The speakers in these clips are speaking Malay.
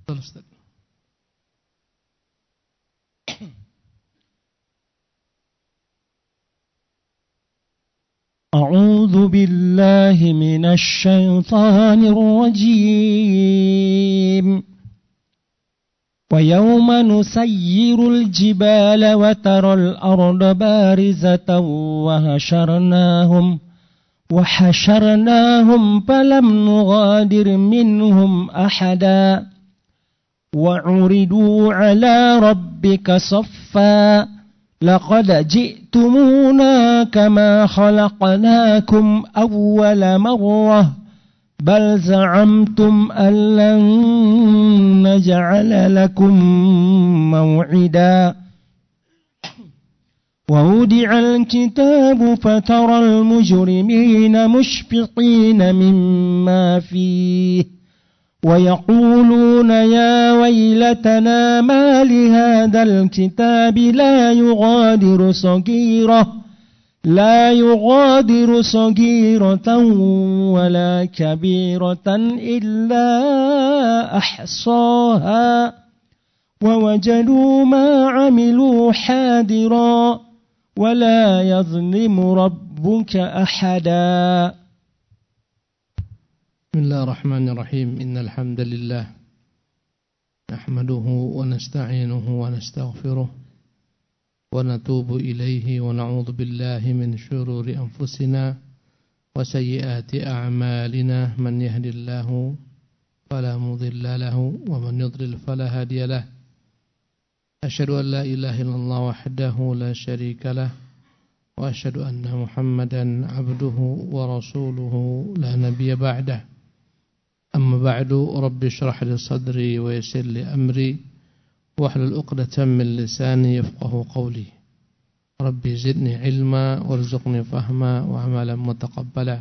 Ustaz. أعوذ بالله من الشيطان الرجيم ويوم نسير الجبال وترى الأرض بارزة وحشرناهم فلم نغادر منهم أحدا وعرضوا على ربك صفا لقد جئتمونا كما خلقناكم أول مرة بل زعمتم أن لن نجعل لكم موعدا ووضع الكتاب فترى المجرمين مشفقين مما فيه ويقولون يا ويلتنا ما لهذا الكتاب لا يغادر صغيرة ولا كبيرة إلا أحصاها ووجدوا ما عملوا حاضرا ولا يظلم ربك أحدا. بسم الله الرحمن الرحيم. إن الحمد لله نحمده ونستعينه ونستغفره ونتوب إليه ونعوذ بالله من شرور أنفسنا وسيئات أعمالنا من يهد الله فلا مضل له ومن يضلل فلا هادي له أشهد أن لا إله إلا الله وحده لا شريك له وأشهد أن محمدا عبده ورسوله لا نبي بعده أما بعد رب اشرح لي صدري ويسر لي أمري واحلل عقدة من لساني يفقه قولي ربي زدني علما وارزقني فهما وعملا متقبلا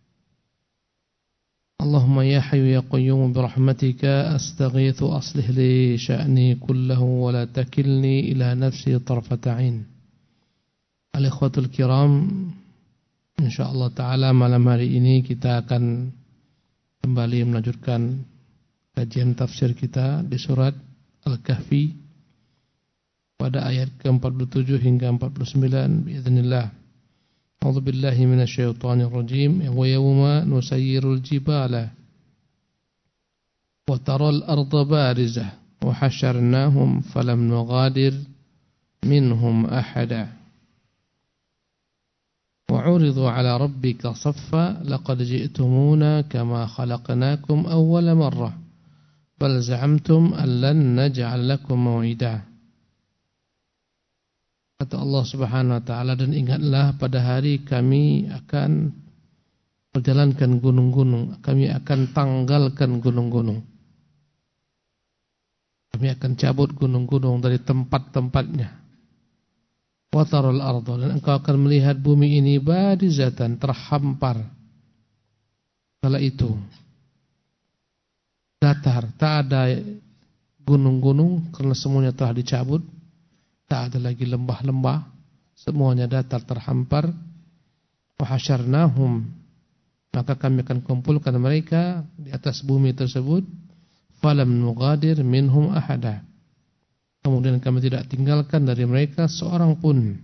اللهم يا حي يا قيوم برحمتك أستغيث أصلح لي شأني كله ولا تكلني إلى نفسي طرفة عين. Al-ikhwatul kiram, insyaallah ta'ala malam hari ini kita akan kembali melanjutkan kajian tafsir kita di surat Al-Kahfi pada ayat ke-47 hingga 49 biiznillah. A'udzu billahi minasyaitonir rajim. Wa yawma nusayyirul jibala wa taral arda barizah wa hasyarnahum falam nughadir minhum ahada. وعرضوا على ربك صفا لقد جئتمونا كما خلقناكم أول مرة بل زعمتم أن لن نجعل لكم موعدا. Kata Allah Subhanahu wa taala, dan ingatlah pada hari kami akan menjalankan gunung-gunung, kami akan tanggalkan gunung-gunung, kami akan cabut gunung-gunung dari tempat-tempatnya. Watarul ardo, dan engkau akan melihat bumi ini barizatan, terhampar. Kala itu datar, tak ada gunung-gunung karena semuanya telah dicabut, tak ada lagi lembah-lembah, semuanya datar, terhampar. Wa hasyarnahum, maka kami akan kumpulkan mereka di atas bumi tersebut. Falam nughadir minhum ahada, kemudian kami tidak tinggalkan dari mereka seorang pun.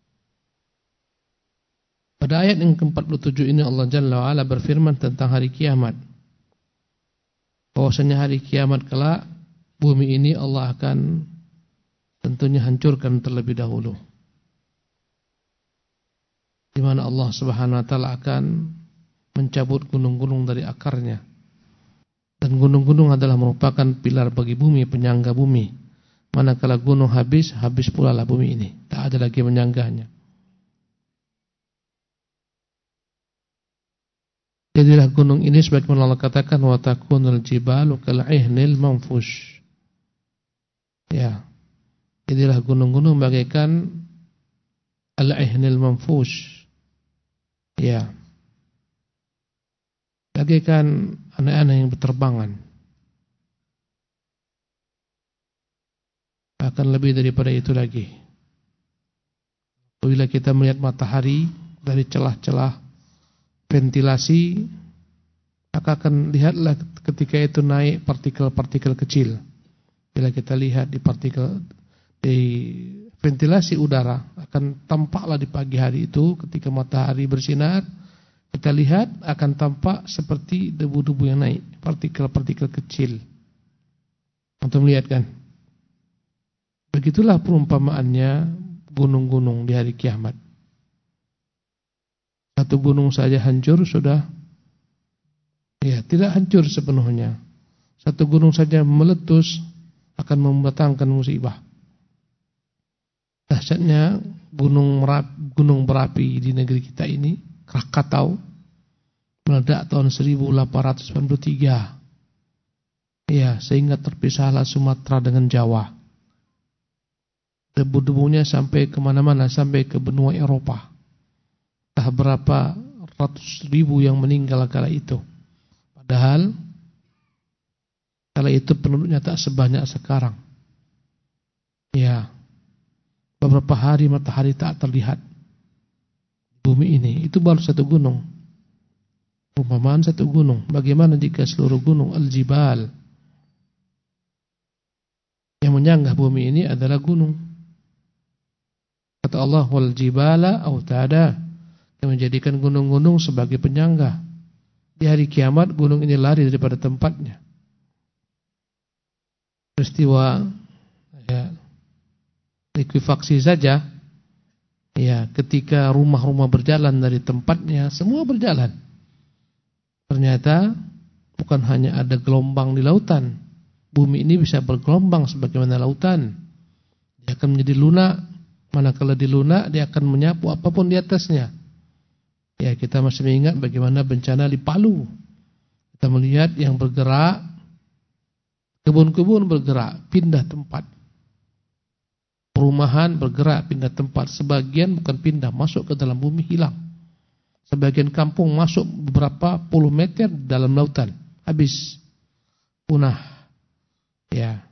Pada ayat yang ke-47 ini Allah Jalla wa'ala berfirman tentang hari kiamat, bahwasanya hari kiamat kelak bumi ini Allah akan tentunya hancurkan terlebih dahulu, di mana Allah Subhanahu wa taala akan mencabut gunung-gunung dari akarnya. Dan gunung-gunung adalah merupakan pilar bagi bumi, penyangga bumi. Manakala gunung habis, habis pula lah bumi ini, tak ada lagi menyanggahnya. Jadilah gunung ini sebagaimana Allah katakan, wa takunul jibalu kal'ihnil manfush. Ya, jadilah gunung-gunung bagaikan al-ihnil manfush. Ya, bagaikan anak-anak yang berterbangan. Akan lebih daripada itu lagi. Apabila kita melihat matahari dari celah-celah ventilasi, maka akan lihatlah ketika itu naik partikel-partikel kecil. Bila kita lihat di ventilasi udara, akan tampaklah di pagi hari itu ketika matahari bersinar, kita lihat akan tampak seperti debu-debu yang naik, partikel-partikel kecil. Untuk melihat kan? Begitulah perumpamaannya gunung-gunung di hari kiamat. Satu gunung saja hancur sudah, ya tidak hancur sepenuhnya. Satu gunung saja meletus akan mendatangkan musibah. Dahsyatnya gunung berapi di negeri kita ini, Krakatau, meledak tahun 1893. Ya, sehingga terpisahlah Sumatera dengan Jawa. Debu-debunya sampai kemana-mana, sampai ke benua Eropa. Entah berapa ratus ribu yang meninggal kala itu. Padahal kala itu penduduknya tak sebanyak sekarang. Ya, beberapa hari matahari tak terlihat. Bumi ini, itu baru satu gunung. Perumpamaan satu gunung. Bagaimana jika seluruh gunung al-jibal yang menyanggah bumi ini adalah gunung? Kata Allah, wal jibala autada, yang menjadikan gunung-gunung sebagai penyangga. Di hari kiamat gunung ini lari daripada tempatnya. Peristiwa ya, likuifaksi saja, ya, ketika rumah-rumah berjalan dari tempatnya, semua berjalan. Ternyata bukan hanya ada gelombang di lautan, bumi ini bisa bergelombang sebagaimana lautan. Dia akan menjadi lunak, manakala di lunak dia akan menyapu apapun di atasnya. Ya, kita masih mengingat bagaimana bencana di Palu. Kita melihat yang bergerak, kebun-kebun bergerak, pindah tempat. Perumahan bergerak, pindah tempat. Sebagian bukan pindah, masuk ke dalam bumi, hilang. Sebagian kampung masuk beberapa puluh meter dalam lautan, habis, punah. Ya,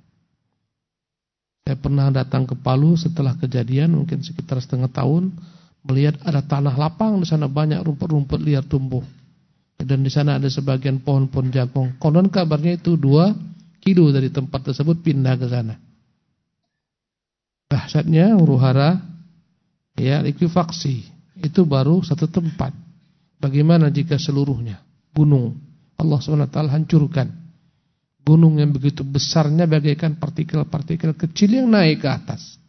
saya pernah datang ke Palu setelah kejadian, mungkin sekitar setengah tahun, melihat ada tanah lapang di sana, banyak rumput-rumput liar tumbuh. Dan di sana ada sebagian pohon-pohon jagung. Konon kabarnya itu 2 kilo dari tempat tersebut pindah ke sana. Dahsyatnya huru-hara, ya, likuifaksi itu baru satu tempat. Bagaimana jika seluruhnya gunung Allah SWT hancurkan? Gunung yang begitu besarnya bagaikan partikel-partikel kecil yang naik ke atas.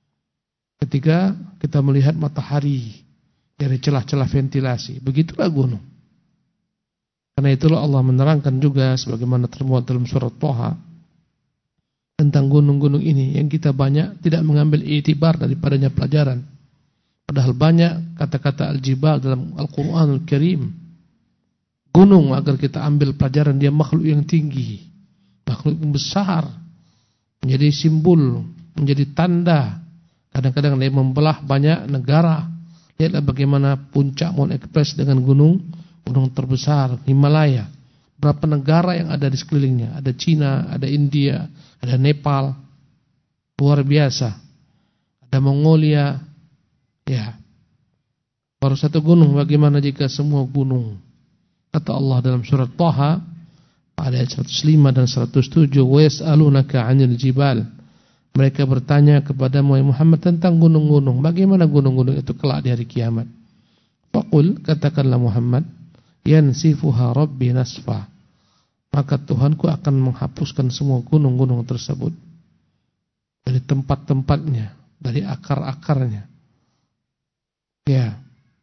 Ketika kita melihat matahari dari celah-celah ventilasi, begitulah gunung. Karena itulah Allah menerangkan juga sebagaimana termuat dalam surat Thaha tentang gunung-gunung ini yang kita banyak tidak mengambil i'tibar daripadanya pelajaran. Padahal banyak kata-kata al-jibal dalam Al-Quranul Karim. Gunung agar kita ambil pelajaran, dia makhluk yang tinggi, makhluk yang besar, menjadi simbol, menjadi tanda. Kadang-kadang dia membelah banyak negara. Lihatlah bagaimana puncak Mount Everest dengan gunung terbesar Himalaya. Berapa negara yang ada di sekelilingnya? Ada Cina, ada India, ada Nepal, luar biasa. Ada Mongolia, ya. Baru satu gunung, bagaimana jika semua gunung? Kata Allah dalam surat Thaha ayat 105 dan 107, wa yas'alunaka 'anil jibal. Mereka bertanya kepada Muhammad tentang gunung-gunung. Bagaimana gunung-gunung itu kelak di hari kiamat? Faqul, katakanlah Muhammad, yansifuha rabbi nasfa. Maka Tuhanku akan menghapuskan semua gunung-gunung tersebut dari tempat-tempatnya, dari akar-akarnya. Ya.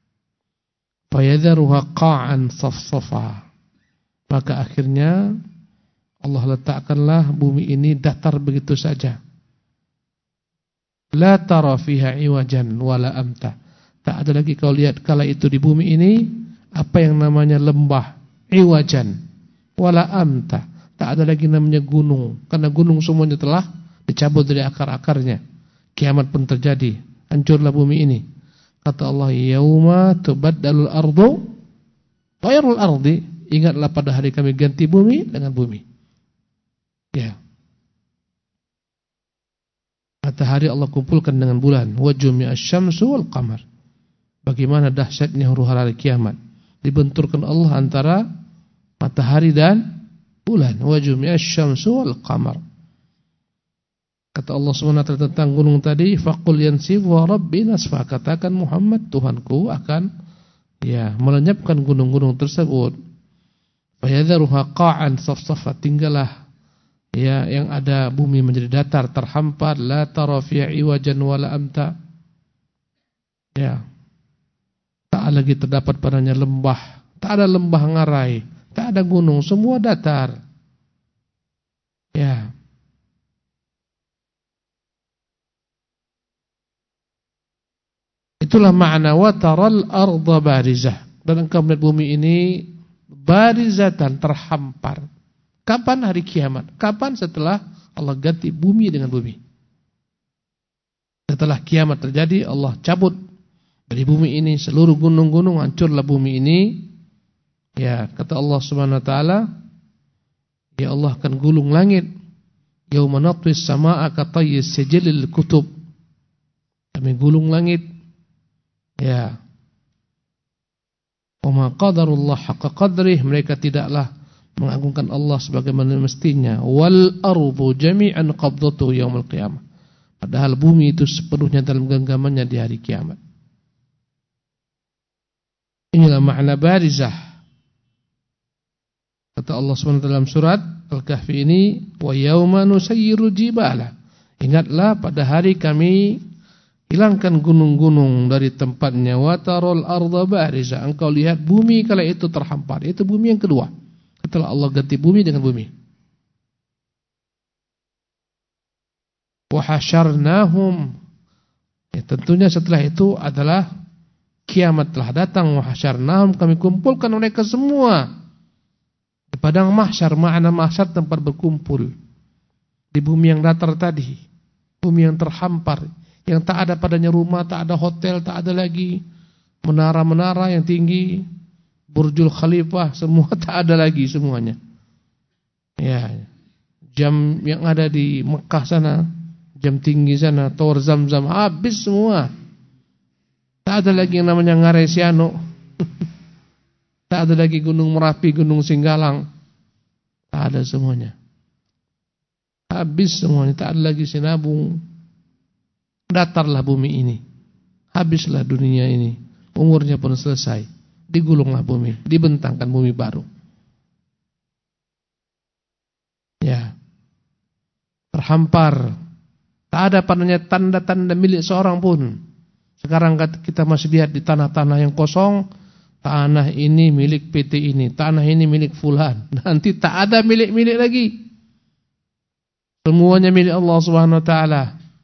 Fayadharuha qa'an safsafa. Maka akhirnya Allah letakkanlah bumi ini datar begitu saja. La tara fiha iwajan wala amta. Tak ada lagi kau lihat kala itu di bumi ini apa yang namanya lembah, iwajan wala amta. Tak ada lagi namanya gunung, karena gunung semuanya telah dicabut dari akar-akarnya. Kiamat pun terjadi, hancurlah bumi ini. Kata Allah, yauma tubaddalul ardu ghairul ardi. Ingatlah pada hari kami ganti bumi dengan bumi. Ya. Matahari Allah kumpulkan dengan bulan, wa jumi'asy syamsu wal qamar. Bagaimana dahsyatnya huru-hara kiamat. Dibenturkan Allah antara matahari dan bulan, wa jumi'asy syamsu wal qamar. Kata Allah SWT tentang gunung tadi, faqul yansifu rabbi nasfa, katakan Muhammad, Tuhanku akan melenyapkan gunung-gunung tersebut. Fayadharuha qa'an safsafa, tinggallah yang ada bumi menjadi datar terhampar, la tara fiha iwajan wala amta. Tak lagi terdapat padanya lembah, tak ada lembah ngarai, tak ada gunung, semua datar. Itulah makna wa taral arda barizah. Dan engkau melihat bumi ini barizatan, terhampar. Kapan? Hari kiamat. Kapan? Setelah Allah ganti bumi dengan bumi. Setelah kiamat terjadi, Allah cabut dari bumi ini seluruh gunung-gunung, hancurlah bumi ini. Kata Allah Subhanahu wa taala, Allah akan gulung langit. Yauma natwis samaa'a katayyis sijilil kutub. Kami gulung langit. Wa ma qadarullah haqqa qadrih, mereka tidaklah mengagungkan Allah sebagaimana mestinya. Wal ardu jami'an qabdatuhu yaumil qiyamah. Padahal bumi itu sepenuhnya dalam genggamannya di hari kiamat. Inilah makna barizah. Kata Allah SWT dalam surat Al-Kahfi ini, wa yauma nusayyiru jibala. Ingatlah pada hari kami hilangkan gunung-gunung dari tempatnya. Wa taral arda barizah. Engkau lihat bumi kala itu terhampar. Itu bumi yang kedua. Setelah Allah ganti bumi dengan bumi. Wa hasyarnahum. Tentunya setelah itu adalah kiamat telah datang. Wa hasyarnahum, kami kumpulkan mereka semua di padang mahsyar. Makna mahsyar tempat berkumpul. Di bumi yang datar tadi, bumi yang terhampar, yang tak ada padanya rumah, tak ada hotel, tak ada lagi menara-menara yang tinggi, Burjul Khalifah, semua tak ada lagi semuanya. Jam yang ada di Mekah sana, jam tinggi sana, Tower Zamzam, habis semua. Tak ada lagi yang namanya Ngaresiano. Tak ada lagi Gunung Merapi, Gunung Singgalang. Tak ada semuanya. Habis semuanya, tak ada lagi Sinabung. Datarlah bumi ini. Habislah dunia ini. Umurnya pun selesai. Digulunglah bumi, dibentangkan bumi baru. Terhampar. Tak ada padanya tanda-tanda milik seorang pun. Sekarang kita masih lihat di tanah-tanah yang kosong, tanah ini milik PT ini, tanah ini milik fulan. Nanti tak ada milik-milik lagi. Semuanya milik Allah Subhanahu wa taala.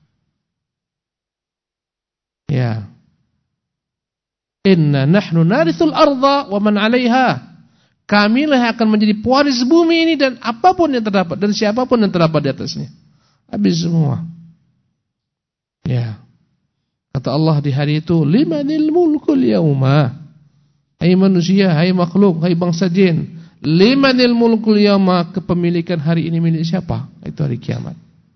Inna nahnu narithul arda wa man 'alaiha. Kamilah yang akan menjadi pewaris bumi ini dan apapun yang terdapat dan siapapun yang terdapat di atasnya. Habis semua. Kata Allah di hari itu, limanil mulkul yauma. Hai manusia, hai makhluk, hai bangsa jin, limanil mulkul yauma, kepemilikan hari ini milik siapa? Itu hari kiamat.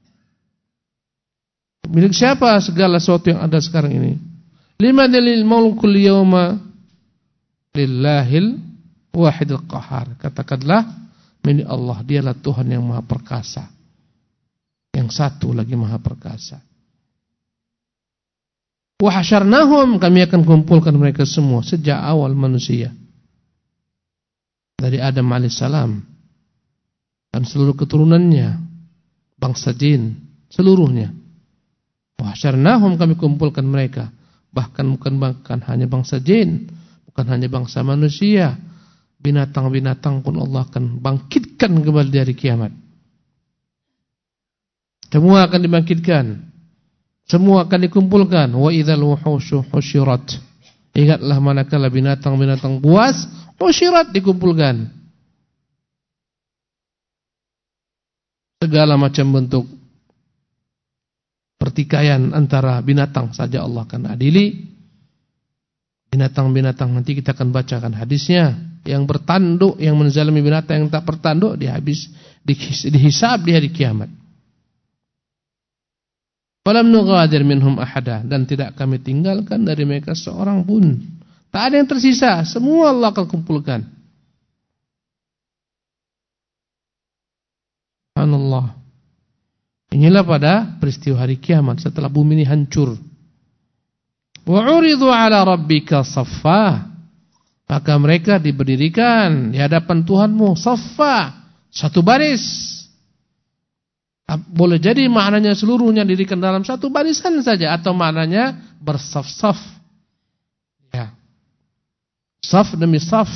Milik siapa segala sesuatu yang ada sekarang ini? Limanil mulkul yawma lillahil wahidil qahar. Katakanlah milik Allah, dialah Tuhan yang maha perkasa. Yang satu lagi maha perkasa. Wa hasyarnahum, kami akan kumpulkan mereka semua sejak awal manusia. Dari Adam alaihissalam dan seluruh keturunannya, bangsa jin seluruhnya. Wa hasyarnahum, kami kumpulkan mereka. Bahkan bukan hanya bangsa jin, bukan hanya bangsa manusia, binatang-binatang pun Allah akan bangkitkan kembali dari kiamat. Semua akan dibangkitkan, semua akan dikumpulkan. Wa idzal wuhushu husyirat. Ingatlah manakala binatang-binatang buas husyirat, dikumpulkan. Segala macam bentuk pertikaian antara binatang saja Allah akan adili. Binatang-binatang nanti kita akan bacakan hadisnya. Yang bertanduk, yang menzalimi binatang yang tak bertanduk, dihisab di hari kiamat. Falam nughadir minhum ahada, dan tidak kami tinggalkan dari mereka seorang pun. Tak ada yang tersisa, semua Allah akan kumpulkan. Subhanallah. Inilah pada peristiwa hari kiamat setelah bumi ini hancur. Wa 'uridu 'ala rabbika saffa. Maka mereka diberdirikan di hadapan Tuhanmu saffa, satu baris. Boleh jadi maknanya seluruhnya didirikan dalam satu barisan saja, atau maknanya bersaf-saf. Ya. Saf demi saf.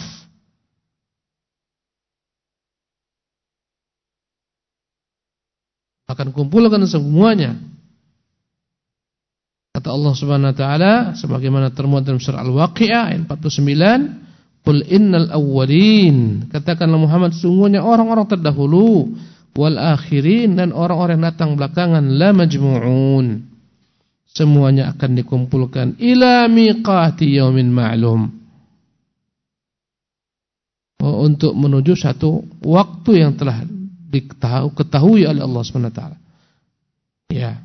Akan kumpulkan semuanya. Kata Allah Subhanahu wa taala sebagaimana termuat dalam surah Al-Waqiah ayat 49, "Qul innal awwalin." Katakanlah Muhammad, sungguhnya orang-orang terdahulu, wal akhirin, dan orang-orang yang datang belakangan, la majmu'un. Semuanya akan dikumpulkan ila miqati yaumin ma'lum. Untuk menuju satu waktu yang telah diketahui oleh Allah Subhanahu wa taala. Ya.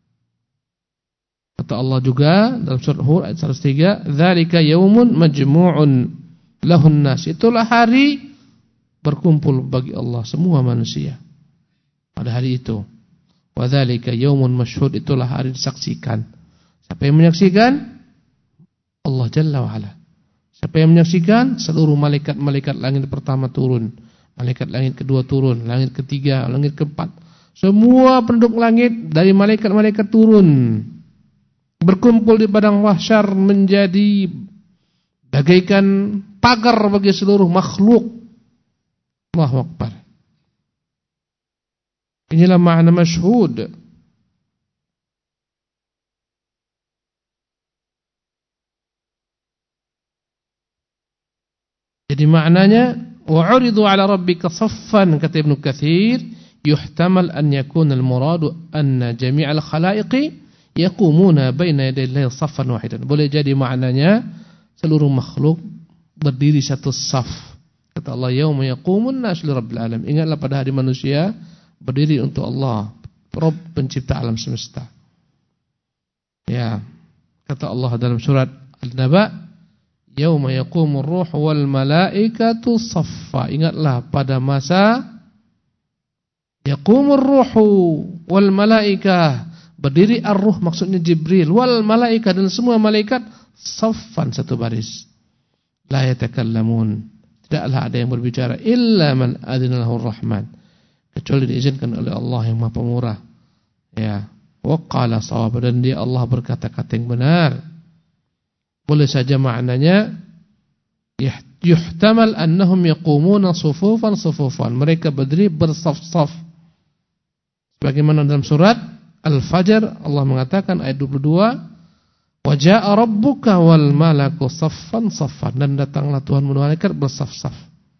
Kata Allah juga dalam surah Hud ayat 103, "Dzalika yaumun majmu'un lahun nas." Itulah hari berkumpul bagi Allah semua manusia. Pada hari itu. Wa dzalika yaumun masyhud, itulah hari disaksikan. Siapa yang menyaksikan? Allah Jalla wa Ala. Siapa yang menyaksikan? Seluruh malaikat-malaikat langit pertama turun, malaikat langit kedua turun, langit ketiga, langit keempat. Semua penduduk langit dari malaikat-malaikat turun, berkumpul di padang mahsyar menjadi bagaikan pagar bagi seluruh makhluk. Allahu Akbar. Inilah makna masyhud. Jadi maknanya wa'uridu 'ala rabbika saffan, kata Ibnu Katsir, yuhtamal an yakuna al-muradu anna jami'al khalaiqi yaqumuna baina yaday Allah saffan wahidan. Boleh jadi maknanya seluruh makhluk berdiri satu saf. Kata Allah, yauma yaqumun nas li rabbil alamin. Ingatlah pada hari manusia berdiri untuk Allah, Rabb pencipta alam semesta. Ya. Kata Allah dalam surat Al-Naba, yauma yaqumur ruh wal malaikatu saffa. Ingatlah pada masa yaqumur ruhu wal malaikah, berdiri ar-ruh maksudnya Jibril, wal malaikat dan semua malaikat, saffan satu baris. La yatakallamun, tidaklah ada yang berbicara illa man adina lahu rahman, kecuali diizinkan oleh Allah yang Maha Pemurah. Ya, wa qala shawab, dan dia Allah berkata-kata yang benar. Boleh saja maknanya yuhtamal annahum yaqumuna sufufan sufufan, mereka berdiri bersaf-saf. Bagaimana dalam surat Al-Fajr Allah mengatakan ayat 22, wa jaa rabbuka wal malaku saffan saffan, dan datanglah Tuhan malaikat bersaf-saf.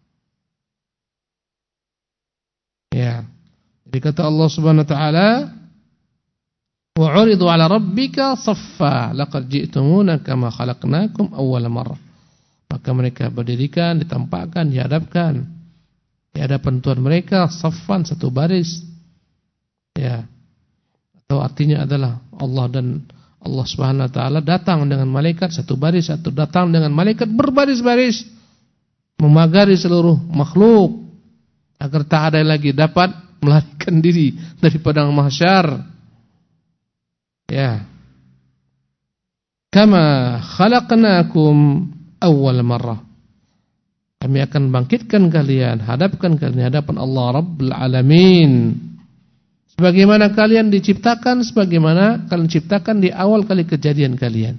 Ya. Jadi kata Allah Subhanahu wa taala, wa 'uridu 'ala rabbika saffa laqad ji'tumuna kama khalaqnakum awwala marrah. Maka mereka berdirikan, ditampakkan, dihadapkan di hadapan Tuhan mereka saffan satu baris. Ya. Atau artinya adalah Allah dan Allah Subhanahu wa taala datang dengan malaikat satu baris, atau datang dengan malaikat berbaris-baris memagari seluruh makhluk agar tak ada lagi dapat melarikan diri dari padang mahsyar. Ya. Kama khalaqnakum awwal marrah. Kami akan bangkitkan kalian, hadapkan kalian di hadapan Allah Rabbul Alamin. Sebagaimana kalian diciptakan, sebagaimana kalian ciptakan di awal kali kejadian kalian.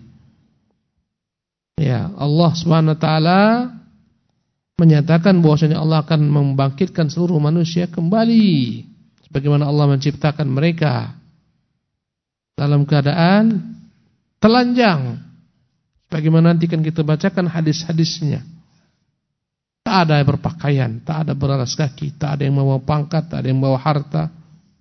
Ya, Allah Subhanahu wa taala menyatakan bahwasanya Allah akan membangkitkan seluruh manusia kembali sebagaimana Allah menciptakan mereka dalam keadaan telanjang. Sebagaimana nanti kan kita bacakan hadis-hadisnya. Tak ada yang berpakaian, tak ada beralas kaki, tak ada yang membawa pangkat, tak ada yang membawa harta.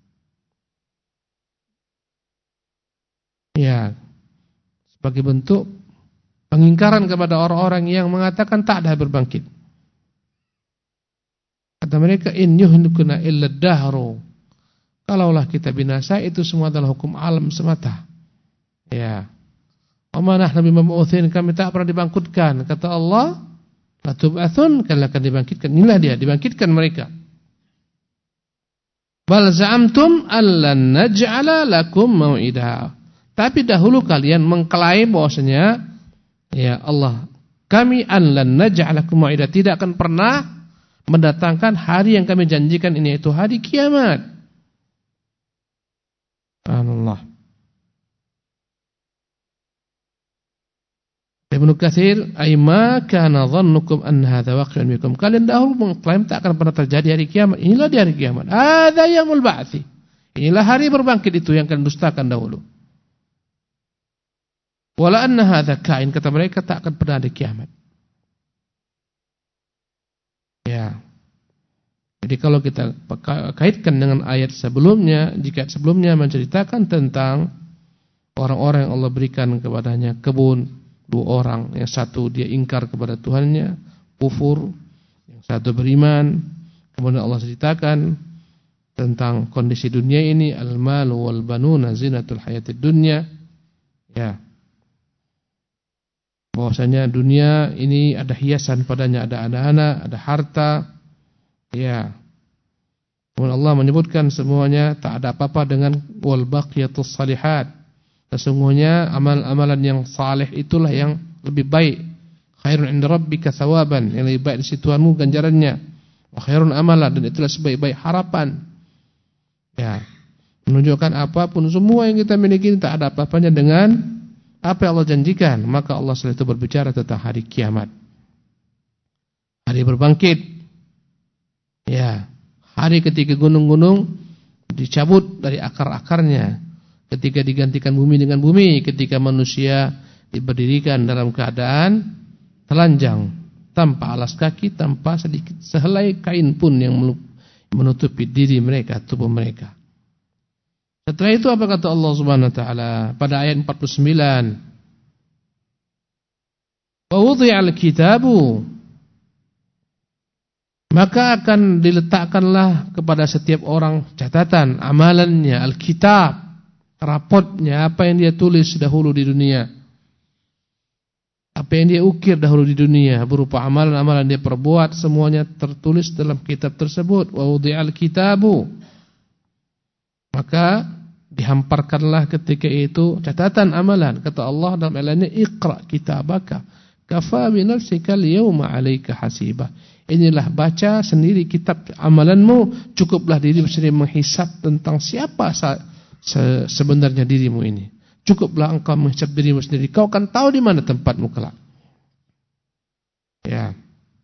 Ya, sebagai bentuk pengingkaran kepada orang-orang yang mengatakan tak ada berbangkit. Kata mereka, in yuhlikuna illa dahru. Kalaulah kita binasa, itu semua adalah hukum alam semata. Ya. Wa ma nahnu bimab'utsin, kami tak pernah dibangkitkan. Kata Allah, la tub'atsun, kalian akan dibangkitkan. Inilah dia, dibangkitkan mereka. Bal za'amtum allan naj'ala lakum mau'ida. Tapi dahulu kalian mengklaim bahwasanya ya Allah, kami allan naj'ala lakum mau'ida, tidak akan pernah mendatangkan hari yang kami janjikan ini, yaitu hari kiamat. Subhanallah. Ibnu Katsir, "Ai ma kana dhannukum an hadza waqi'un bikum." Kalian dahulu mengklaim tak akan pernah terjadi hari kiamat. Inilah di hari kiamat. Hadza yaumul ba'tsi. Inilah hari berbangkit itu yang kalian dustakan dahulu. Wala anna hadza kain, kata mereka tak akan pernah ada kiamat. Ya. Jadi kalau kita kaitkan dengan ayat sebelumnya, jika sebelumnya menceritakan tentang orang-orang yang Allah berikan kepadanya kebun, dua orang, yang satu dia ingkar kepada Tuhannya, kufur, yang satu beriman. Kemudian Allah ceritakan tentang kondisi dunia ini, al-malu wal banuna zinatul hayatid dunya. Ya. Bahwasanya dunia ini ada hiasan padanya, ada anak-anak, ada harta. Ya. Kemudian Allah menyebutkan semuanya tak ada apa-apa dengan wal baqiyatus salihat. Sesungguhnya amal-amalan yang saleh itulah yang lebih baik. Khairun 'inda rabbika thawaban, yang lebih baik di sisi Tuhanmu ganjarannya. Wa khairun amala, dan itulah sebaik-baik harapan. Ya. Menunjukkan apapun semua yang kita miliki tak ada apa-apanya dengan apa yang Allah janjikan. Maka Allah setelah itu berbicara tentang hari kiamat. Hari berbangkit. Ya. Hari ketika gunung-gunung dicabut dari akar-akarnya. Ketika digantikan bumi dengan bumi, ketika manusia diberdirikan dalam keadaan telanjang, tanpa alas kaki, tanpa sedikit sehelai kain pun yang menutupi diri mereka, tubuh mereka. Setelah itu apa kata Allah Subhanahu wa taala pada ayat 49? Wa wudhi'al kitabu, maka akan diletakkanlah kepada setiap orang catatan amalannya, al-kitab, rapotnya, apa yang dia tulis dahulu di dunia, apa yang dia ukir dahulu di dunia berupa amalan-amalan dia perbuat, semuanya tertulis dalam kitab tersebut. Wa wudhi'al kitabu, maka dihamparkanlah ketika itu catatan amalan. Kata Allah dalam ayatnya, Iqra kitabaka kafa bi nafsika al-yawma 'alaika hasibah. Inilah baca sendiri kitab amalanmu, cukuplah dirimu sendiri menghisap tentang siapa sebenarnya dirimu ini. Cukuplah engkau menghisap dirimu sendiri. Kau akan tahu di mana tempatmu kelak. Ya.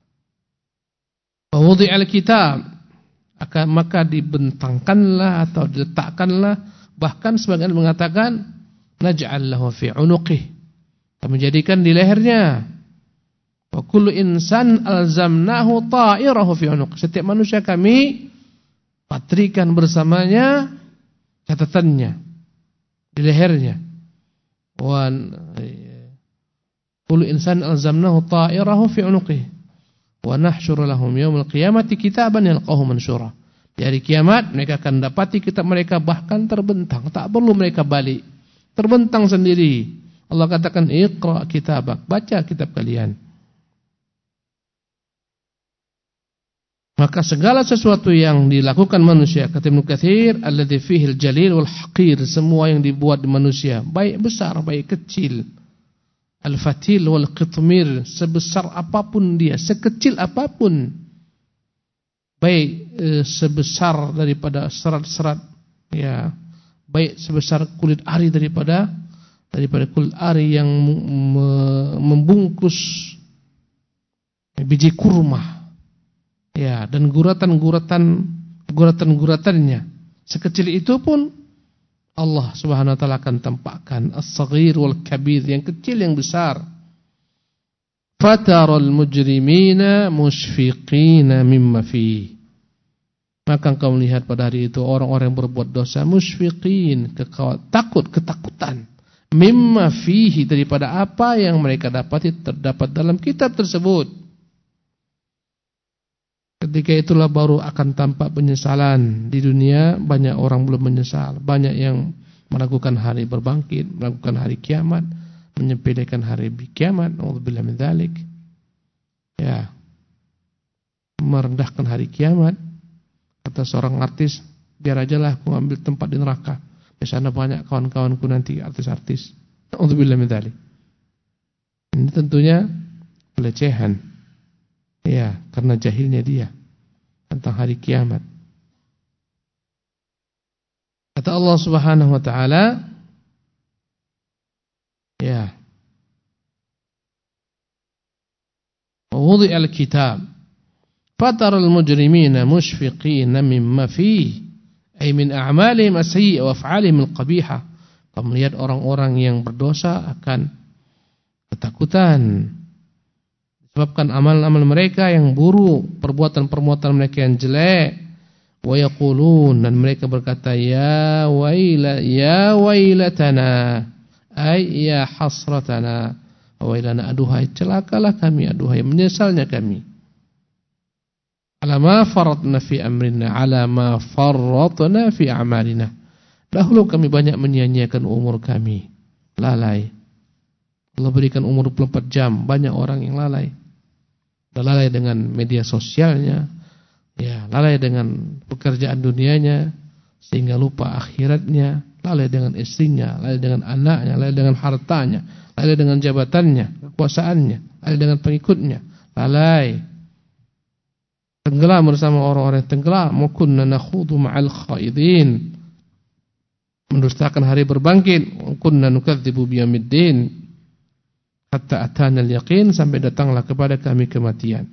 Wudhi'al kitab, maka dibentangkanlah atau diletakkanlah, bahkan sebagian mengatakan naj'al lahu fi 'unuqih, kami jadikan di lehernya. Wa kullu insan alzamnahu ta'irahu fi 'unuq. Setiap manusia kami patrikan bersamanya catatannya di lehernya. Wa kullu insan alzamnahu ta'irahu fi 'unuqihi wa nahsyuru lahum yaumil qiyamati kitaban yalqahu mansyura. Di hari kiamat mereka akan dapati kitab mereka bahkan terbentang, tak perlu mereka balik, terbentang sendiri. Allah katakan Iqra kitabak, baca kitab kalian. Maka segala sesuatu yang dilakukan manusia, kata Ibnu Katsir, alladzi fihil jalil wal haqir, semua yang dibuat manusia, baik besar baik kecil, al-fatil wal qitmir, sebesar apapun dia, sekecil apapun, baik sebesar daripada serat-serat, ya, baik sebesar kulit ari daripada kulit ari yang membungkus biji kurma. Ya, dan guratan-guratannya sekecil itu pun Allah Subhanahu wa taala akan tampakkan as-saghir wal kabir, yang kecil yang besar. Fataral mujrimina musyfiqina mimma fi. Maka engkau melihat pada hari itu orang-orang yang berbuat dosa musyfiqin, ketakutan, mimma fihi, daripada apa yang mereka dapati terdapat dalam kitab tersebut. Ketika itulah baru akan tampak penyesalan. Di dunia banyak orang belum menyesal, banyak yang meragukan hari berbangkit, meragukan hari kiamat, menyepelekan hari kiamat, naudzubillah min dzalik. Ya. Merendahkan hari kiamat. Kata seorang artis, biar ajalah aku ambil tempat di neraka. Di sana banyak kawan-kawanku nanti artis-artis. Na'udzubillah min dzalik. Ini tentunya pelecehan. Ya, karena jahilnya dia tentang hari kiamat. Kata Allah Subhanahu wa taala, ya. Wudi'al kitab fataral mujrimina mushfiqina mimma fihi ay min a'malihim as-sayyi'ah wa af'alihim al-qabihah. Kamu melihat orang-orang yang berdosa akan ketakutan disebabkan amal-amal mereka yang buruk, perbuatan-perbuatan mereka yang jelek. Wa yaqulun, dan mereka berkata, ya wailatana, ay ya hasratana, wailana, aduhai celakalah kami, aduhai menyesalnya kami. Ala ma faratna fi amrina, ala ma faratna fi a'malina. Dahulu kami banyak menyia-nyiakan umur kami, lalai. Allah berikan umur 24 jam, banyak orang yang lalai. Lalai dengan media sosialnya, ya, lalai dengan pekerjaan dunianya sehingga lupa akhiratnya, lalai dengan istrinya, lalai dengan anaknya, lalai dengan hartanya, lalai dengan jabatannya, kekuasaannya, lalai dengan pengikutnya, lalai. Tenggelam bersama orang-orang yang tenggelam. Wa kunna nakhudu ma'al khaidin, mendustakan hari berbangkit. Wa kunna nukadzibu biyaumiddin hatta atana al-yaqin, sampai datanglah kepada kami kematian.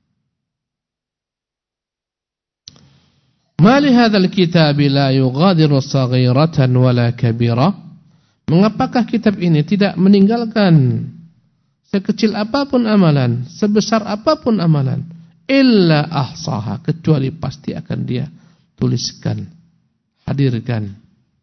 Ma li hadzal kitab la yughadiru saghiratan wala kabira. Mengapakah kitab ini tidak meninggalkan sekecil apapun amalan, sebesar apapun amalan, illa ahsaha, kecuali pasti akan dia tuliskan, hadirkan.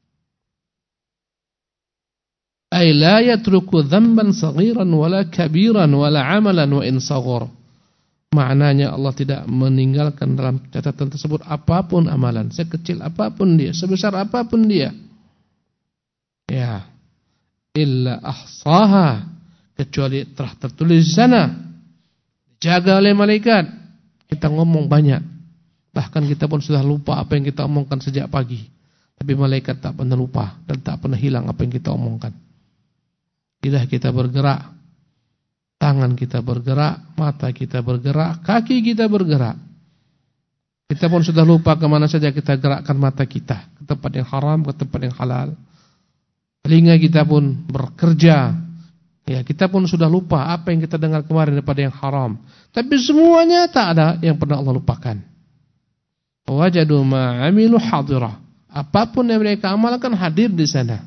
Ay la yatruku dhanban saghiran wala kabiran wala amalan wa in saghar. Maknanya Allah tidak meninggalkan dalam catatan tersebut apapun amalan, sekecil apapun dia, sebesar apapun dia. Ya, illa ahsaha, kecuali telah tertulis di sana, dijaga oleh malaikat. Kita ngomong banyak, bahkan kita pun sudah lupa apa yang kita omongkan sejak pagi, tapi malaikat tak pernah lupa dan tak pernah hilang apa yang kita omongkan. Lidah kita bergerak, tangan kita bergerak, mata kita bergerak, kaki kita bergerak. Kita pun sudah lupa kemana saja kita gerakkan mata kita, ke tempat yang haram, ke tempat yang halal. Telinga kita pun bekerja. Ya, kita pun sudah lupa apa yang kita dengar kemarin daripada yang haram. Tapi semuanya tak ada yang pernah Allah lupakan. Wajadu ma'amilu hadirah. Apapun yang mereka amalkan hadir di sana.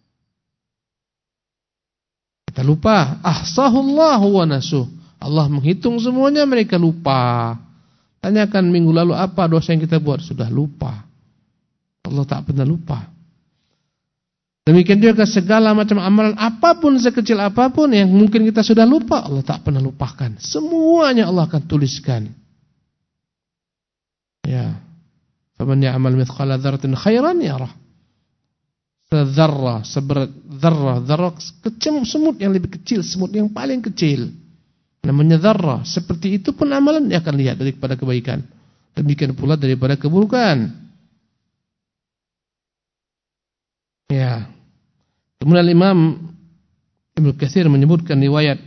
Kita lupa, ahsahullahu wa nasuh. Allah menghitung semuanya, mereka lupa. Tanyakan minggu lalu apa dosa yang kita buat, sudah lupa. Allah tak pernah lupa. Demikian juga segala macam amalan apapun, sekecil apapun yang mungkin kita sudah lupa, Allah tak pernah lupakan. Semuanya Allah akan tuliskan. Ya. Faman ya'mal mithqala dzarratin khairan yarah. Sedzarrah, seberat zarrah kecil, semut yang lebih kecil, semut yang paling kecil, namanya zarrah. Seperti itu pun amalan dia akan lihat daripada kebaikan. Demikian pula daripada keburukan. Ya. Kemudian Imam Ibnu Katsir menyebutkan riwayat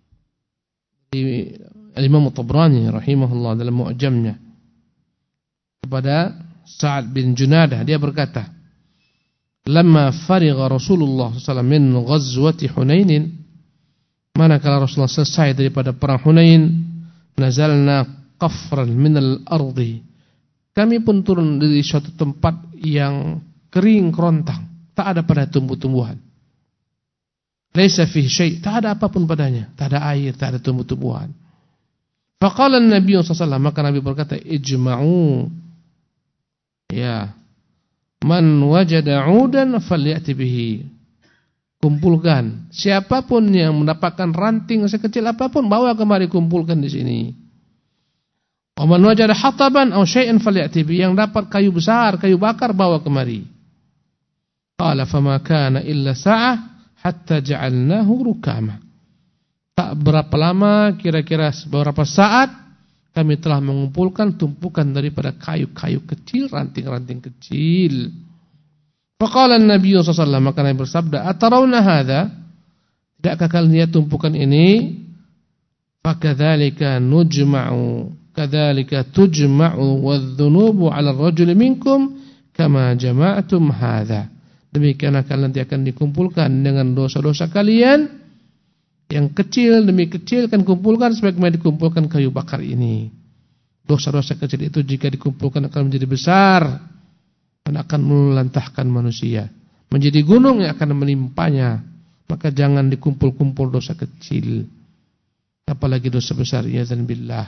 Imam Tabrani rahimahullah dalam Mu'jamnya kepada Sa'ad bin Junadah, dia berkata, lamma farigha Rasulullah SAW min ghazwati Hunain, manakala Rasulullah selesai daripada perang Hunain, nazalna qafran minal ardi, kami pun turun dari suatu tempat yang kering kerontang, tak ada pada tumbuh-tumbuhan. Laisa fihi syai', tak ada apapun padanya, tak ada air, tak ada tumbuh-tumbuhan. Faqala an-nabiy sallallahu alaihi wasallam, maka Nabi berkata, ijma'u, ya, man wajada 'udan falyati bihi. Kumpulkan siapapun yang mendapatkan ranting sekecil apapun, bawa kemari, kumpulkan di sini. Wa man wajada hataban aw syai'an falyati bihi, yang dapat kayu besar, kayu bakar, bawa kemari. Qala fama kana illa sa'ah hatta ja'alnahu rukama. Tak berapa lama, kira-kira beberapa saat, kami telah mengumpulkan tumpukan daripada kayu-kayu kecil, ranting-ranting kecil. Faqala an-nabiy sallallahu alaihi wasallam, maka Nabi bersabda, "Atarawna hadza? Tidakkah kalian lihat tumpukan ini? Fakadzalika nujma'u, kadzalika tujma'u wadh-dhunubu 'ala ar-rajuli minkum kama jama'tum hadza." Demikianlah kalian nanti akan dikumpulkan dengan dosa-dosa kalian yang kecil demi kecil akan kumpulkan sebagaimana dikumpulkan kayu bakar ini. Dosa-dosa kecil itu jika dikumpulkan akan menjadi besar dan akan melantahkan manusia, menjadi gunung yang akan menimpanya. Maka jangan dikumpul-kumpul dosa kecil, apalagi dosa besar. Ya'dzan billah.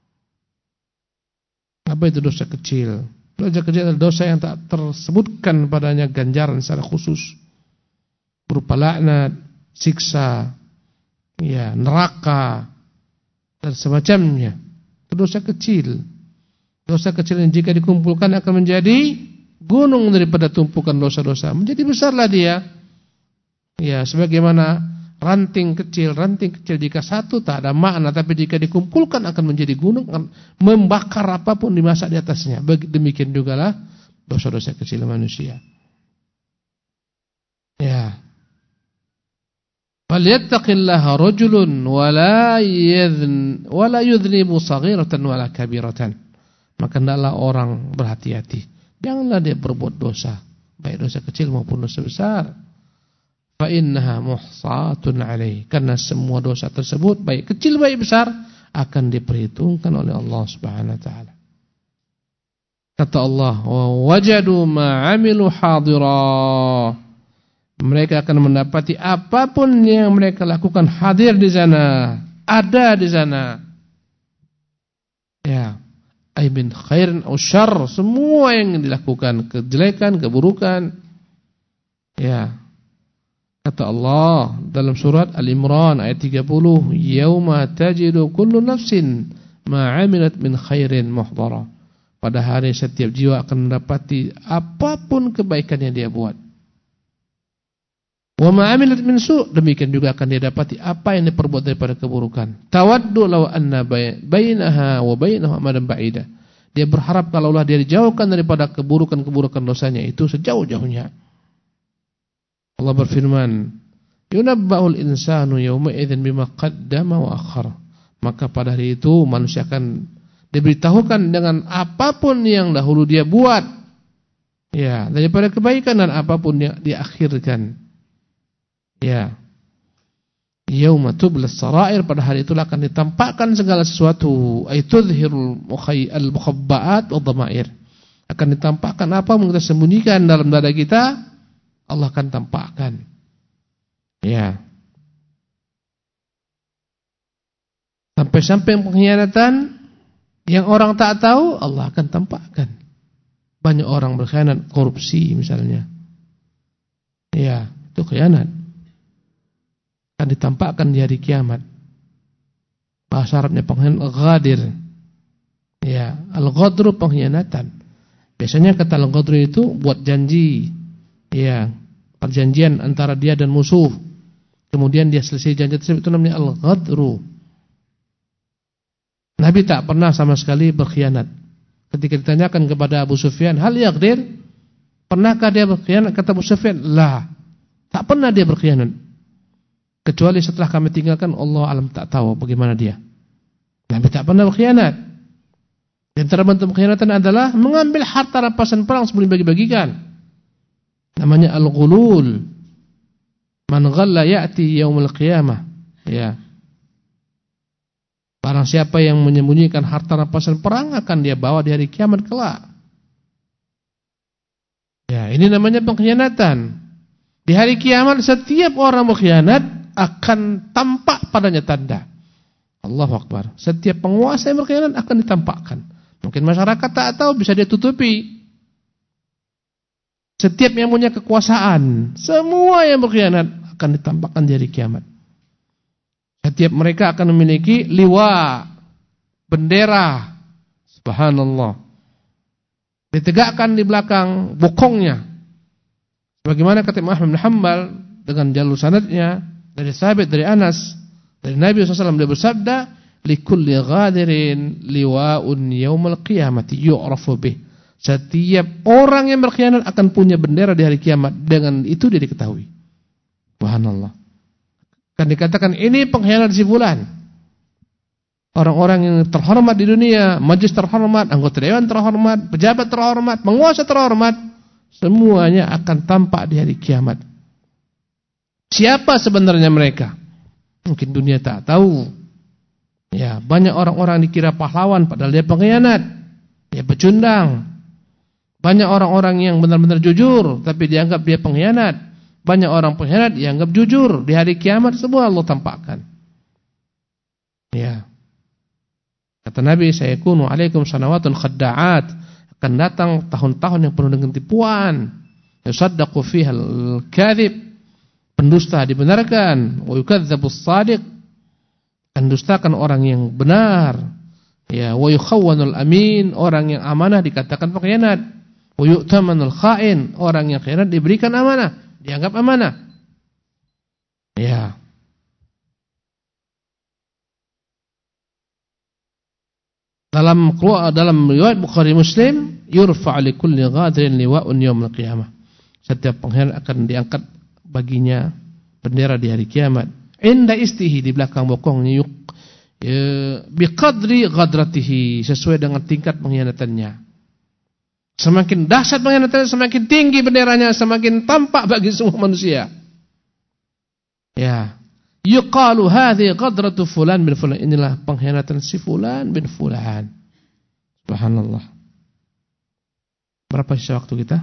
Apa itu dosa kecil? Dosa kecil adalah dosa yang tak tersebutkan padanya ganjaran secara khusus, berupa laknat, siksa, ya, neraka dan semacamnya. Itu dosa kecil. Dosa kecil yang jika dikumpulkan akan menjadi gunung daripada tumpukan dosa-dosa, menjadi besarlah dia. Ya, sebagaimana ranting kecil jika satu tak ada makna, tapi jika dikumpulkan akan menjadi gunung, akan membakar apapun dimasak di atasnya. Demikian jugalah dosa-dosa kecil manusia. Ya. Falyattaqillaha rajulun wala yudhnibu saghiratan wala kabiratan. Maka hendaklah orang berhati-hati. Janganlah dia berbuat dosa, baik dosa kecil maupun dosa besar. Fa innaha muhsatun alaih, karena semua dosa tersebut baik kecil baik besar akan diperhitungkan oleh Allah Subhanahu wa taala. Kata Allah, wa wajadu ma 'amilu hadira. Mereka akan mendapati apapun yang mereka lakukan hadir di sana, ada di sana. Ya, ay min khairin aw syarr, semua yang dilakukan, kejelekan, keburukan. Ya. Kata Allah dalam surat Al-Imran ayat 30, "Yauma tajidu kullu nafsin ma 'amilat min khairin muhdara." Pada hari setiap jiwa akan mendapati apapun kebaikan yang dia buat. Wa ma 'amilat min su', demikian juga akan dia dapati apa yang diperbuat daripada keburukan. Tawaddu law anna bainaha wa bainahu amadan ba'ida. Dia berharap kalaulah dia dijauhkan daripada keburukan-keburukan dosanya itu sejauh-jauhnya. Allah berfirman, "Yunabba'ul insanu yawma idzin bima qaddama wa akhar." Maka pada hari itu manusia akan diberitahukan dengan apapun yang dahulu dia buat, ya, daripada kebaikan dan apapun yang diakhirkan. Ya. Yauma tublas sarair, pada hari itulah akan ditampakkan segala sesuatu. Ay tudhhirul al-mukhabba'at wad-dhamair. Akan ditampakkan apa yang kita sembunyikan dalam dada kita, Allah akan tampakkan. Ya. Sampai-sampai pengkhianatan yang orang tak tahu, Allah akan tampakkan. Banyak orang berkhianat, korupsi misalnya. Ya, itu khianat. Akan ditampakkan di hari kiamat. Bahasa Arabnya pengkhianat ghadir. Ya, al-ghadru pengkhianatan. Biasanya kata al-ghadru itu buat janji. Ya, perjanjian antara dia dan musuh. Kemudian dia selesai janji tersebut, itu namanya al-ghadru. Nabi tak pernah sama sekali berkhianat. Ketika ditanyakan kepada Abu Sufyan, "Hal yaghdir?" Pernahkah dia berkhianat? Kata Abu Sufyan, "La." Tak pernah dia berkhianat. Kecuali setelah kami tinggalkan, Allah alam tak tahu bagaimana dia. Nabi tak pernah berkhianat. Di antara bentuk pengkhianatan adalah mengambil harta rampasan perang sebelum dibagi-bagikan. Namanya al-ghulul. Man ghalla ya'ti yaumul qiyamah. Ya. Barang siapa yang menyembunyikan harta rampasan perang akan dia bawa di hari kiamat kelak. Ya, ini namanya pengkhianatan. Di hari kiamat setiap orang berkhianat akan tampak padanya tanda. Allahu Akbar. Setiap penguasa yang berkhianat akan ditampakkan. Mungkin masyarakat tak tahu, bisa dia tutupi. Setiap yang punya kekuasaan, semua yang berkhianat akan ditampakkan di hari kiamat. Setiap mereka akan memiliki liwa, bendera. Subhanallah. Ditegakkan di belakang bokongnya. Sebagaimana kata Imam Ahmad bin Hanbal dengan jalur sanadnya dari sahabat dari Anas, dari Nabi SAW, dia bersabda, likulli ghadirin liwa'un yaumil qiyamati yu'rafu bih. Setiap orang yang berkhianat akan punya bendera di hari kiamat, dengan itu dia diketahui. Subhanallah. Kan dikatakan ini pengkhianat si fulan. Orang-orang yang terhormat di dunia, majelis terhormat, anggota dewan terhormat, pejabat terhormat, penguasa terhormat, semuanya akan tampak di hari kiamat. Siapa sebenarnya mereka? Mungkin dunia tak tahu. Ya, banyak orang-orang dikira pahlawan padahal dia pengkhianat. Ya, pecundang. Banyak orang-orang yang benar-benar jujur tapi dianggap dia pengkhianat. Banyak orang pengkhianat dianggap jujur. Di hari kiamat semua Allah tampakkan. Ya. Kata Nabi, sayakunu alaikum sanawatun khadda'at. Akan datang tahun-tahun yang penuh dengan tipuan. Yusaddaqu fiha al-kadhib. Pendusta dibenarkan. Wa yukadzdzabus shadiq. Pendustakan orang yang benar. Ya, wa yukhawwanul amin, orang yang amanah dikatakan pengkhianat. Wa yu'tamanul kha'in, orang yang khianat diberikan amanah, dianggap amanah. Ya. Dalam riwayat Bukhari Muslim, yurfa' li kulli ghadirin liwa'un yaumil qiyamah. Setiap pengkhianat akan diangkat baginya bendera di hari kiamat. Inda istihi, di belakang bokongnya, biqadri ghadratihi, sesuai dengan tingkat pengkhianatannya. Semakin dahsyat pengkhianatannya, semakin tinggi benderanya, semakin tampak bagi semua manusia. Ya. Yuqalu hadhihi ghadratu fulan bin fulan, inilah pengkhianatan si fulan bin fulan. Subhanallah. Berapa sisa waktu kita?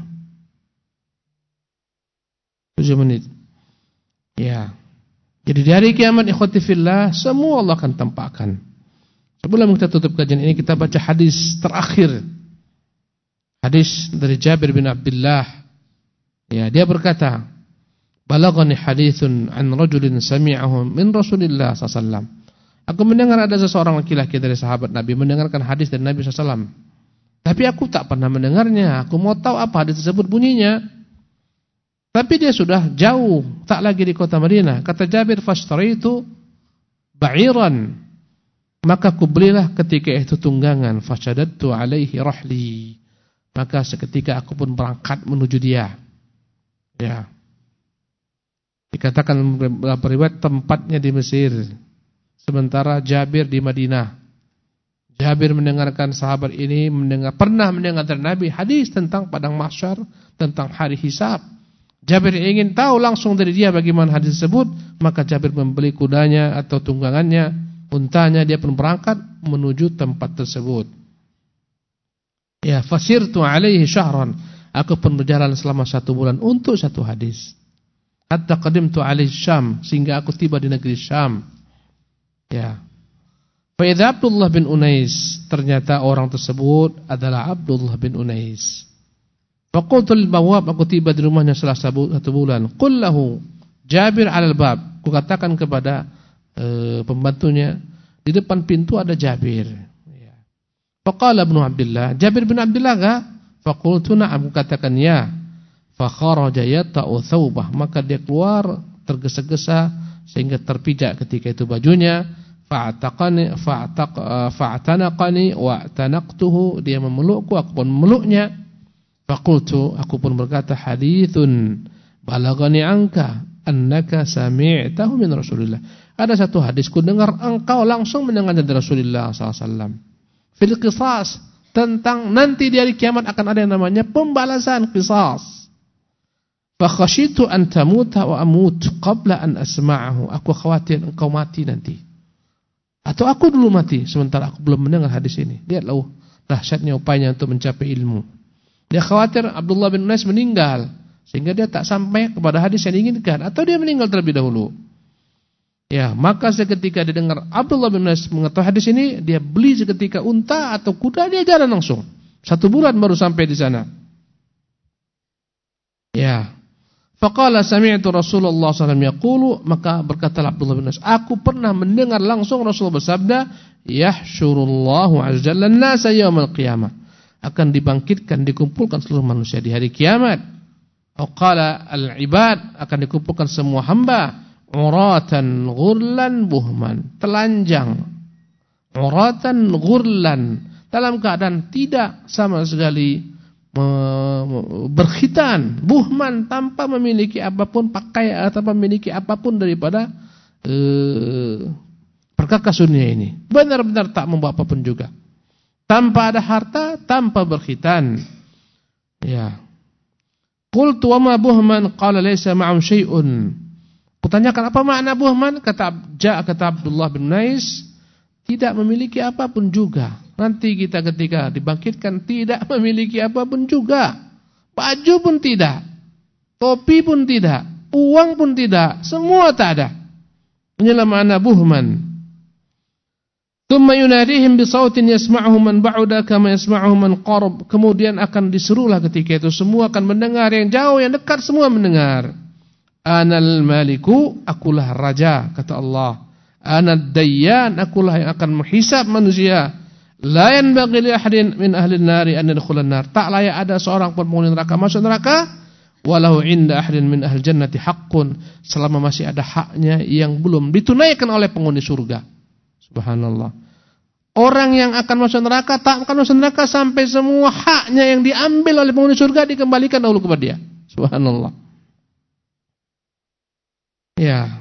7 menit. Ya. Jadi di hari kiamat ikhwati fillah, semua Allah akan tampakkan. Sebelum kita tutup kajian ini, kita baca hadis terakhir. Hadis dari Jabir bin Abdullah. Ya, dia berkata, "Balaghani haditsun an rajulin sami'ahu min Rasulillah sallallahu alaihi wasallam." Aku mendengar ada seseorang laki-laki dari sahabat Nabi mendengarkan hadis dari Nabi sallallahu alaihi wasallam. Tapi aku tak pernah mendengarnya. Aku mau tahu apa hadis tersebut bunyinya. Tapi dia sudah jauh, tak lagi di kota Madinah. Kata Jabir, "Fashtaraitu ba'iran." Maka aku belilah ketika itu tunggangan. Fashadattu alaihi rahli. Maka seketika aku pun berangkat menuju dia. Ya. Dikatakan dalam riwayat tempatnya di Mesir. Sementara Jabir di Madinah. Jabir mendengarkan sahabat ini pernah mendengar dari Nabi hadis tentang padang mahsyar, tentang hari hisab. Jabir ingin tahu langsung dari dia bagaimana hadis tersebut, maka Jabir membeli kudanya atau tunggangannya, untanya, dia pun berangkat menuju tempat tersebut. Ya, fasirtu alaihi syahran. Aku pun berjalan selama 1 bulan untuk 1 hadis. Hatta qadimtu alaihi Syam, sehingga aku tiba di negeri Syam. Ya. Fa idza Abdullah bin Unais, ternyata orang tersebut adalah Abdullah bin Unais. Faqultu lil bawab, aku tiba di rumahnya setelah 1 bulan. Qul lahu Jabir 'alal bab, ku katakan kepada pembantunya, di depan pintu ada Jabir. Ya. Faqala Ibnu Abdullah, Jabir bin Abdullah enggak? Faqultu na'am, ku katakan ya. Fa kharaja yata'u thawbah, maka dia keluar tergesa-gesa sehingga terpijak ketika itu bajunya. Fa'tanaqani wa tanaqtuhu, dia memelukku, aku pun memeluknya. Faqultu, aku pun berkata, hadithun balaghani anka annaka sami'tahu min Rasulillah. Ada 1 hadis ku dengar engkau langsung mendengar dari Rasulullah sallallahu alaihi wasallam. Fil qisas, tentang nanti di hari kiamat akan ada yang namanya pembalasan qisas. Fa khashitu an tamuta wa amut qabla an asma'ahu. Aku khawatir engkau mati nanti, atau aku dulu mati sementara aku belum mendengar hadis ini. Lihatlah dahsyatnya upayanya untuk mencapai ilmu. Dia khawatir Abdullah bin Unais meninggal sehingga dia tak sampai kepada hadis yang diinginkan, atau dia meninggal terlebih dahulu. Ya, maka seketika dia dengar Abdullah bin Unais mengetahui hadis ini, dia beli seketika unta atau kuda, dia jalan langsung. 1 bulan baru sampai di sana. Ya. Faqala sami'tu Rasulullah sallallahu alaihi wasallam yaqulu, maka berkatalah Abdullah bin Unais, aku pernah mendengar langsung Rasulullah bersabda, yahsyurullahu azza jalla an-nasa yaumal qiyamah. Akan dibangkitkan, dikumpulkan seluruh manusia di hari kiamat. Qala al-ibad, akan dikumpulkan semua hamba, uratan ghurlan buhman, telanjang, uratan ghurlan, dalam keadaan tidak sama sekali berkhitan, buhman, tanpa memiliki apapun, pakaian atau memiliki apapun daripada perkakas dunia ini. Benar-benar tak membawa apapun juga. Tanpa ada harta, tanpa berkhitan. Ya. Qultu wa ma buhman? Qala laysa ma'am syai'un. Kutanyakan apa makna buhman? Kata Abdullah bin Nais, tidak memiliki apapun juga. Nanti kita ketika dibangkitkan tidak memiliki apapun juga. Baju pun tidak, topi pun tidak, uang pun tidak, semua tak ada. Inilah makna buhman. Tsumma yunadihim bisautin yasma'uhu man ba'uda kama yasma'uhu man qarab. Kemudian akan diserulah ketika itu, semua akan mendengar, yang jauh yang dekat semua mendengar. Anal maliku, akulah raja, kata Allah. Anad dayyan, akulah yang akan menghisab manusia. La yanbaghi li ahadin min ahli an-nari an yadkhulan nar. Tak layak ada seorang pun penghuni neraka masuk neraka. Walau inda ahadin min ahli jannati haqqun, selama masih ada haknya yang belum ditunaikan oleh penghuni surga. Subhanallah. Orang yang akan masuk neraka tak akan masuk neraka sampai semua haknya yang diambil oleh penghuni surga dikembalikan dahulu kepada dia. Subhanallah. Ya.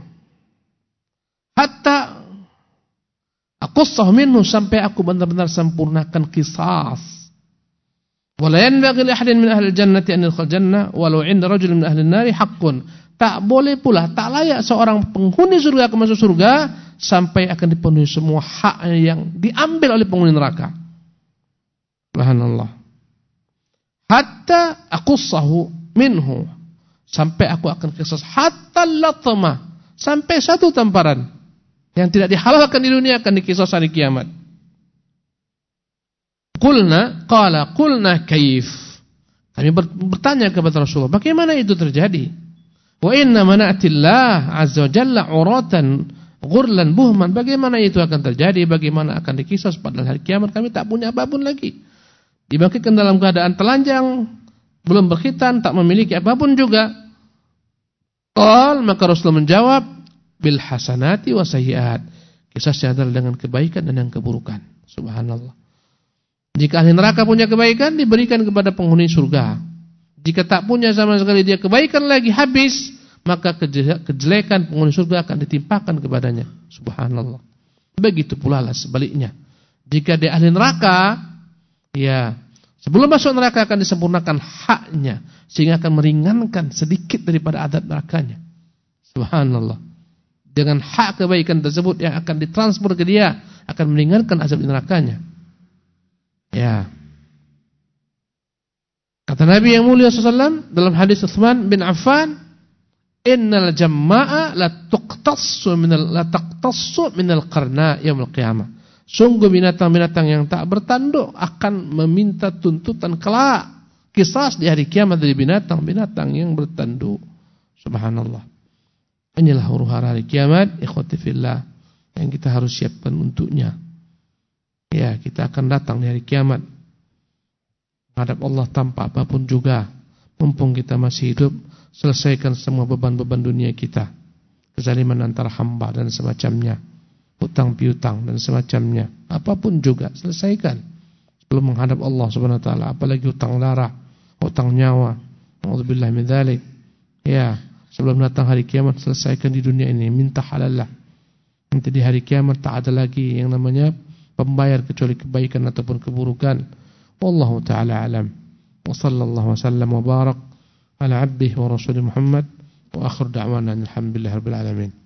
Hatta aqussah minhu, sampai aku benar-benar sempurnakan qisas. Wala yanbaghi li ahadin min ahli jannati an yadkhul jannah walau 'inda rajulin min ahli an-nari haqqun. Tak boleh pula, tak layak seorang penghuni surga akan masuk surga sampai akan dipenuhi semua hak yang diambil oleh penghuni neraka. Subhanallah. Hatta aqussahu minhu, sampai aku akan qisas hatta latma, sampai satu tamparan yang tidak dihalalkan di dunia akan dikisah hari kiamat. Qulna kaif? Kami bertanya kepada Rasulullah, bagaimana itu terjadi? Wa inna mana'atillah azza wa jalla uratan ghurlan buhman. Bagaimana itu akan terjadi? Bagaimana akan dikisah pada hari kiamat? Kami tak punya apapun lagi. Dibangkitkan dalam keadaan telanjang, belum berkhitan, tak memiliki apapun juga. Maka Rasulullah menjawab, bil hasanati wa sayyiat. Kisahnya adalah dengan kebaikan dan yang keburukan. Subhanallah. Jika ahli neraka punya kebaikan, diberikan kepada penghuni surga. Jika tak punya sama sekali dia kebaikan lagi, habis, maka kejelekan penghuni surga akan ditimpakan kepadanya. Subhanallah. Begitu pula lah sebaliknya. Jika dia ahli neraka, ya, sebelum masuk neraka akan disempurnakan haknya, sehingga akan meringankan sedikit daripada adab nerakanya. Subhanallah. Dengan hak kebaikan tersebut yang akan ditransfer ke dia, akan meringankan azab di nerakanya. Ya. Kata Nabi yang mulia SAW dalam hadis Utsman bin Affan, innal jamma'a la taqtassu minal qarna yaumil qiyamah. Sungguh binatang-binatang yang tak bertanduk akan meminta tuntutan kelak, qisas di hari kiamat dari binatang-binatang yang bertanduk. Subhanallah. Inilah huru-hara hari kiamat, ikhwati fillah, yang kita harus siapkan untuknya. Ya, kita akan datang di hari kiamat menghadap Allah tanpa apapun juga. Mumpung kita masih hidup, selesaikan semua beban-beban dunia kita. Kezaliman antara hamba dan semacamnya, hutang piutang dan semacamnya, apapun juga selesaikan sebelum menghadap Allah Subhanahu wa taala. Apalagi hutang darah, hutang nyawa. Auzubillahi min dzalik. Ya, sebelum datang hari kiamat, selesaikan di dunia ini, minta halallah. Nanti di hari kiamat tak ada lagi yang namanya pembayar kecuali kebaikan ataupun keburukan. Wallahu ta'ala alam. Wa sallallahu wa sallam wa barak ala abdihi wa rasulih Muhammad wa akhir da'wana alhamdulillahi rabbil alamin.